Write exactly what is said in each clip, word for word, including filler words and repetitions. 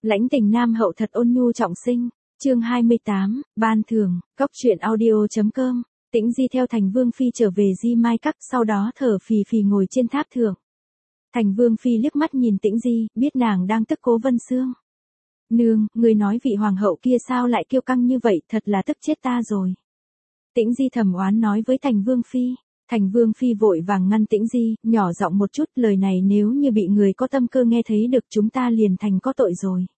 Lãnh tình nam hậu thật ôn nhu trọng sinh, chương hai mươi tám, ban thưởng, cốc truyện audio.com, Tĩnh Di theo Thành Vương Phi trở về Di Mai Các, sau đó thở phì phì ngồi trên tháp thượng. Thành Vương Phi liếc mắt nhìn Tĩnh Di, biết nàng đang tức Cố Vân Xương. Nương, người nói vị hoàng hậu kia sao lại kiêu căng như vậy, thật là tức chết ta rồi. Tĩnh Di thầm oán nói với Thành Vương Phi. Thành Vương Phi vội vàng ngăn Tĩnh Di, nhỏ giọng một chút, lời này nếu như bị người có tâm cơ nghe thấy được chúng ta liền thành có tội rồi.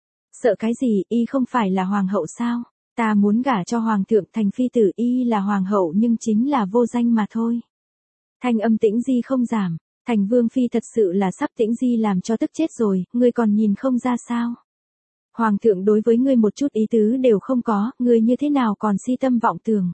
Sợ cái gì, y không phải là hoàng hậu sao? Ta muốn gả cho hoàng thượng thành phi tử, y là hoàng hậu nhưng chính là vô danh mà thôi. Thanh âm Tĩnh Di không giảm, Thành Vương Phi thật sự là sắp Tĩnh Di làm cho tức chết rồi, ngươi còn nhìn không ra sao? Hoàng thượng đối với ngươi một chút ý tứ đều không có, ngươi như thế nào còn si tâm vọng tưởng?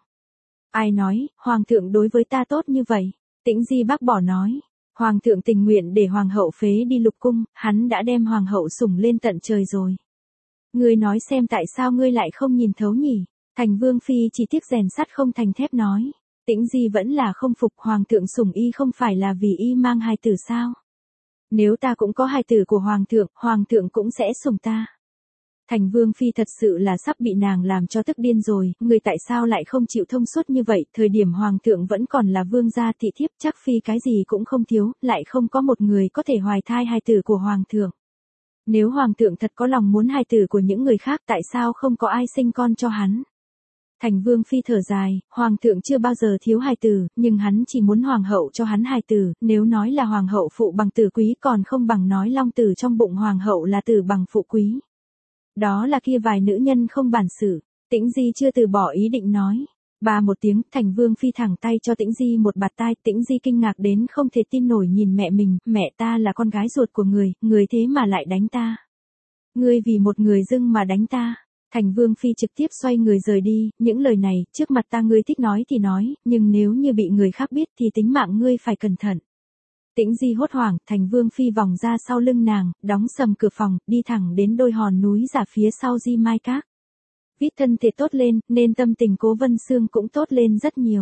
Ai nói, hoàng thượng đối với ta tốt như vậy? Tĩnh Di bác bỏ nói. Hoàng thượng tình nguyện để hoàng hậu phế đi lục cung, hắn đã đem hoàng hậu sủng lên tận trời rồi. Ngươi nói xem tại sao ngươi lại không nhìn thấu nhỉ? Thành Vương Phi chỉ tiếc rèn sắt không thành thép nói. Tĩnh Di vẫn là không phục, hoàng thượng sủng y không phải là vì y mang hài tử sao? Nếu ta cũng có hài tử của hoàng thượng, hoàng thượng cũng sẽ sủng ta. Thành Vương Phi thật sự là sắp bị nàng làm cho tức điên rồi, người tại sao lại không chịu thông suốt như vậy, thời điểm hoàng thượng vẫn còn là vương gia thị thiếp, chắc Phi cái gì cũng không thiếu, lại không có một người có thể hoài thai hài tử của hoàng thượng. Nếu hoàng thượng thật có lòng muốn hài tử của những người khác, tại sao không có ai sinh con cho hắn? Thành Vương Phi thở dài, hoàng thượng chưa bao giờ thiếu hài tử, nhưng hắn chỉ muốn hoàng hậu cho hắn hài tử, nếu nói là hoàng hậu phụ bằng tử quý còn không bằng nói long tử trong bụng hoàng hậu là tử bằng phụ quý. Đó là kia vài nữ nhân không bản sự. Tĩnh Di chưa từ bỏ ý định nói. Ba một tiếng, Thành Vương Phi thẳng tay cho Tĩnh Di một bạt tai. Tĩnh Di kinh ngạc đến không thể tin nổi nhìn mẹ mình, mẹ ta là con gái ruột của người, người thế mà lại đánh ta. Ngươi vì một người dưng mà đánh ta. Thành Vương Phi trực tiếp xoay người rời đi, những lời này, trước mặt ta ngươi thích nói thì nói, nhưng nếu như bị người khác biết thì tính mạng ngươi phải cẩn thận. Tĩnh Di hốt hoảng, Thành Vương Phi vòng ra sau lưng nàng, đóng sầm cửa phòng, đi thẳng đến đôi hòn núi giả phía sau Di Mai Các. Vít thân thể tốt lên, nên tâm tình Cố Vân Xương cũng tốt lên rất nhiều.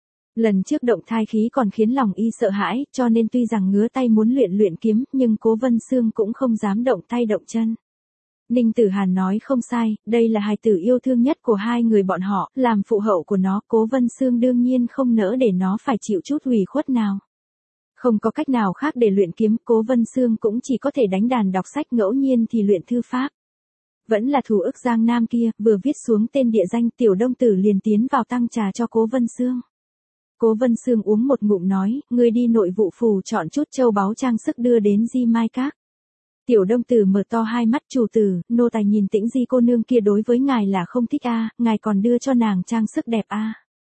Lần trước động thai khí còn khiến lòng y sợ hãi, cho nên tuy rằng ngứa tay muốn luyện luyện kiếm, nhưng Cố Vân Xương cũng không dám động tay động chân. Ninh Tử Hàn nói không sai, đây là hài tử yêu thương nhất của hai người bọn họ, làm phụ hậu của nó, Cố Vân Xương đương nhiên không nỡ để nó phải chịu chút ủy khuất nào. Không có cách nào khác để luyện kiếm, Cố Vân Xương cũng chỉ có thể đánh đàn đọc sách, ngẫu nhiên thì luyện thư pháp. Vẫn là thủ ức Giang Nam kia, vừa viết xuống tên địa danh, Tiểu Đông Tử liền tiến vào tăng trà cho Cố Vân Xương. Cố Vân Xương uống một ngụm nói, ngươi đi nội vụ phủ chọn chút châu báu trang sức đưa đến Di Mai Các. Tiểu Đông Tử mở to hai mắt, chủ tử, nô tài nhìn Tĩnh Di cô nương kia đối với ngài là không thích a, ngài còn đưa cho nàng trang sức đẹp a.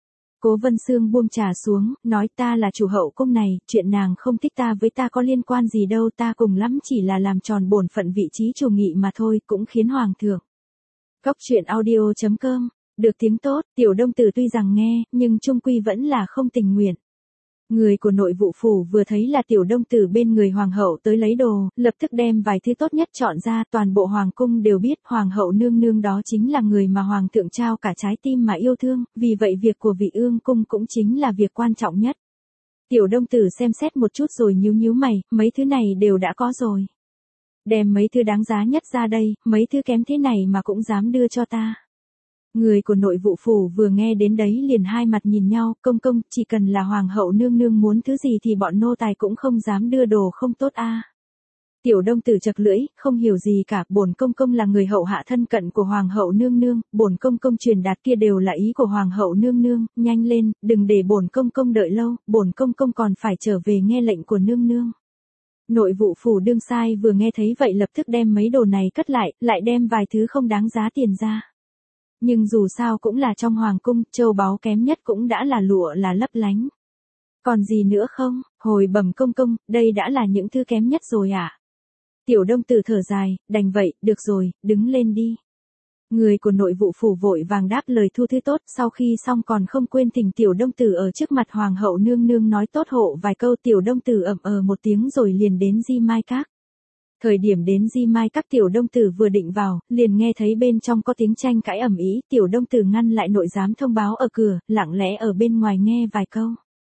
Cố Vân Xương buông trà xuống, nói ta là chủ hậu cung này, chuyện nàng không thích ta với ta có liên quan gì đâu, ta cùng lắm chỉ là làm tròn bổn phận vị trí chủ nghị mà thôi, cũng khiến hoàng thượng. Cốc truyện audio.com, được tiếng tốt, Tiểu Đông Tử tuy rằng nghe, nhưng chung quy vẫn là không tình nguyện. Người của nội vụ phủ vừa thấy là Tiểu Đông Tử bên người hoàng hậu tới lấy đồ, lập tức đem vài thứ tốt nhất chọn ra, toàn bộ hoàng cung đều biết hoàng hậu nương nương đó chính là người mà hoàng thượng trao cả trái tim mà yêu thương, vì vậy việc của vị ương cung cũng chính là việc quan trọng nhất. Tiểu Đông Tử xem xét một chút rồi nhíu nhíu mày, mấy thứ này đều đã có rồi. Đem mấy thứ đáng giá nhất ra đây, mấy thứ kém thế này mà cũng dám đưa cho ta. Người của nội vụ phủ vừa nghe đến đấy liền hai mặt nhìn nhau, công công, chỉ cần là hoàng hậu nương nương muốn thứ gì thì bọn nô tài cũng không dám đưa đồ không tốt a. Tiểu Đông Tử chật lưỡi, không hiểu gì cả, bổn công công là người hậu hạ thân cận của hoàng hậu nương nương, bổn công công truyền đạt kia đều là ý của hoàng hậu nương nương, nhanh lên, đừng để bổn công công đợi lâu, bổn công công còn phải trở về nghe lệnh của nương nương. Nội vụ phủ đương sai vừa nghe thấy vậy lập tức đem mấy đồ này cất lại, lại đem vài thứ không đáng giá tiền ra. Nhưng dù sao cũng là trong hoàng cung, châu báu kém nhất cũng đã là lụa là lấp lánh. Còn gì nữa không? Hồi bẩm công công, đây đã là những thứ kém nhất rồi ạ. À? Tiểu Đông Tử thở dài, đành vậy, được rồi, đứng lên đi. Người của nội vụ phủ vội vàng đáp lời thu thứ tốt, sau khi xong còn không quên thỉnh Tiểu Đông Tử ở trước mặt hoàng hậu nương nương nói tốt hộ vài câu. Tiểu Đông Tử ậm ờ một tiếng rồi liền đến Di Mai Các. Thời điểm đến Di Mai Các, Tiểu Đông Tử vừa định vào, liền nghe thấy bên trong có tiếng tranh cãi ầm ĩ. Tiểu Đông Tử ngăn lại nội giám thông báo ở cửa, lặng lẽ ở bên ngoài nghe vài câu.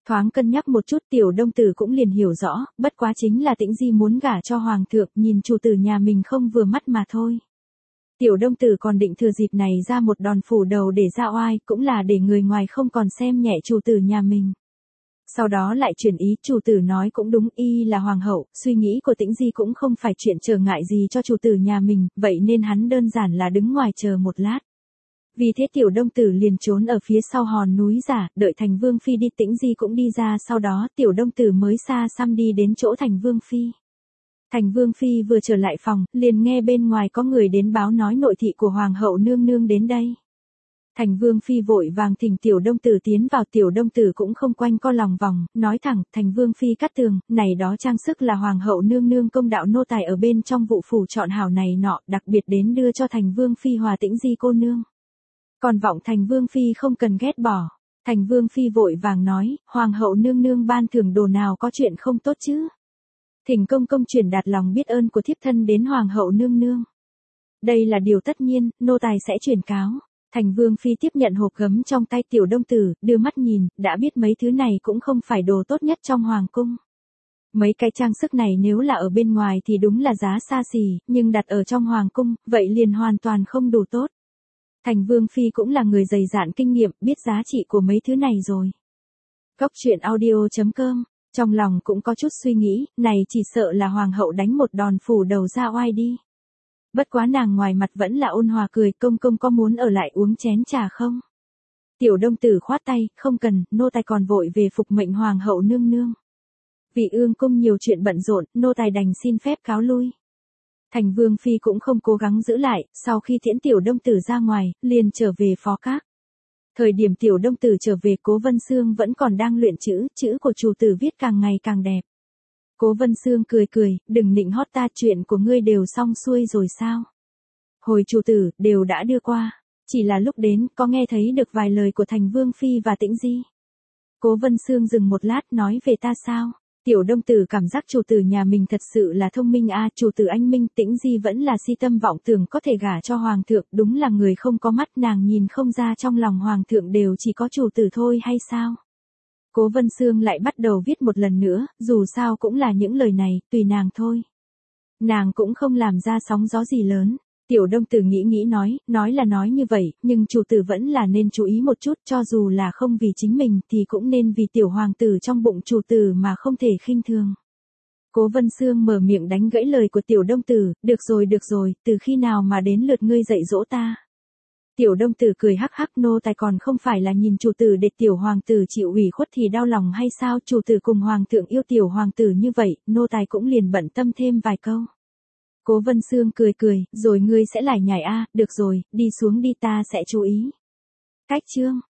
Thoáng cân nhắc một chút Tiểu Đông Tử cũng liền hiểu rõ, bất quá chính là Tĩnh Di muốn gả cho Hoàng thượng, nhìn chủ tử nhà mình không vừa mắt mà thôi. Tiểu Đông Tử còn định thừa dịp này ra một đòn phủ đầu để ra oai, cũng là để người ngoài không còn xem nhẹ chủ tử nhà mình. Sau đó lại chuyển ý, chủ tử nói cũng đúng, y là hoàng hậu, suy nghĩ của Tĩnh Di cũng không phải chuyện trở ngại gì cho chủ tử nhà mình, vậy nên hắn đơn giản là đứng ngoài chờ một lát. Vì thế Tiểu Đông Tử liền trốn ở phía sau hòn núi giả, đợi Thành Vương Phi đi, Tĩnh Di cũng đi ra, sau đó Tiểu Đông Tử mới xa xăm đi đến chỗ Thành Vương Phi. Thành Vương Phi vừa trở lại phòng, liền nghe bên ngoài có người đến báo nói nội thị của Hoàng hậu nương nương đến đây. Thành Vương Phi vội vàng thỉnh Tiểu Đông Tử tiến vào, Tiểu Đông Tử cũng không quanh co lòng vòng, nói thẳng, Thành Vương Phi cắt tường, này đó trang sức là Hoàng hậu nương nương công đạo nô tài ở bên trong vụ phủ chọn hảo này nọ, đặc biệt đến đưa cho Thành Vương Phi hòa Tĩnh Di cô nương. Còn vọng Thành Vương Phi không cần ghét bỏ. Thành Vương Phi vội vàng nói, Hoàng hậu nương nương ban thưởng đồ nào có chuyện không tốt chứ. Thỉnh công công truyền đạt lòng biết ơn của thiếp thân đến Hoàng hậu nương nương. Đây là điều tất nhiên, nô tài sẽ truyền cáo. Thành Vương Phi tiếp nhận hộp gấm trong tay Tiểu Đông Tử, đưa mắt nhìn, đã biết mấy thứ này cũng không phải đồ tốt nhất trong Hoàng cung. Mấy cái trang sức này nếu là ở bên ngoài thì đúng là giá xa xỉ, nhưng đặt ở trong Hoàng cung, vậy liền hoàn toàn không đủ tốt. Thành Vương Phi cũng là người dày dạn kinh nghiệm, biết giá trị của mấy thứ này rồi. Góc truyện audio chấm com, trong lòng cũng có chút suy nghĩ, này chỉ sợ là Hoàng hậu đánh một đòn phủ đầu ra oai đi. Bất quá nàng ngoài mặt vẫn là ôn hòa cười, công công có muốn ở lại uống chén trà không? Tiểu Đông Tử khoát tay, không cần, nô tài còn vội về phục mệnh Hoàng hậu nương nương. Vì ương cung nhiều chuyện bận rộn, nô tài đành xin phép cáo lui. Thành Vương Phi cũng không cố gắng giữ lại, sau khi tiễn Tiểu Đông Tử ra ngoài, liền trở về phó các. Thời điểm Tiểu Đông Tử trở về, Cố Vân Xương vẫn còn đang luyện chữ, chữ của chủ tử viết càng ngày càng đẹp. Cố Vân Xương cười cười, đừng nịnh hót ta, chuyện của ngươi đều xong xuôi rồi sao? Hồi chủ tử, đều đã đưa qua, chỉ là lúc đến, có nghe thấy được vài lời của Thành Vương Phi và Tĩnh Di. Cố Vân Xương dừng một lát nói về ta sao? Tiểu Đông Tử cảm giác chủ tử nhà mình thật sự là thông minh a, à, chủ tử anh minh, Tĩnh Di vẫn là si tâm vọng tưởng có thể gả cho Hoàng thượng, đúng là người không có mắt, nàng nhìn không ra trong lòng Hoàng thượng đều chỉ có chủ tử thôi hay sao? Cố Vân Xương lại bắt đầu viết một lần nữa, dù sao cũng là những lời này, tùy nàng thôi. Nàng cũng không làm ra sóng gió gì lớn. Tiểu Đông Tử nghĩ nghĩ nói, nói là nói như vậy, nhưng chủ tử vẫn là nên chú ý một chút, cho dù là không vì chính mình thì cũng nên vì tiểu hoàng tử trong bụng chủ tử mà không thể khinh thường. Cố Vân Xương mở miệng đánh gãy lời của Tiểu Đông Tử, được rồi được rồi, từ khi nào mà đến lượt ngươi dạy dỗ ta? Tiểu Đông Tử cười hắc hắc, nô tài còn không phải là nhìn chủ tử để tiểu hoàng tử chịu ủy khuất thì đau lòng hay sao, chủ tử cùng hoàng thượng yêu tiểu hoàng tử như vậy, nô tài cũng liền bận tâm thêm vài câu. Cố Vân Xương cười cười, rồi ngươi sẽ lải nhải a, à, được rồi, đi xuống đi ta sẽ chú ý. Cách chương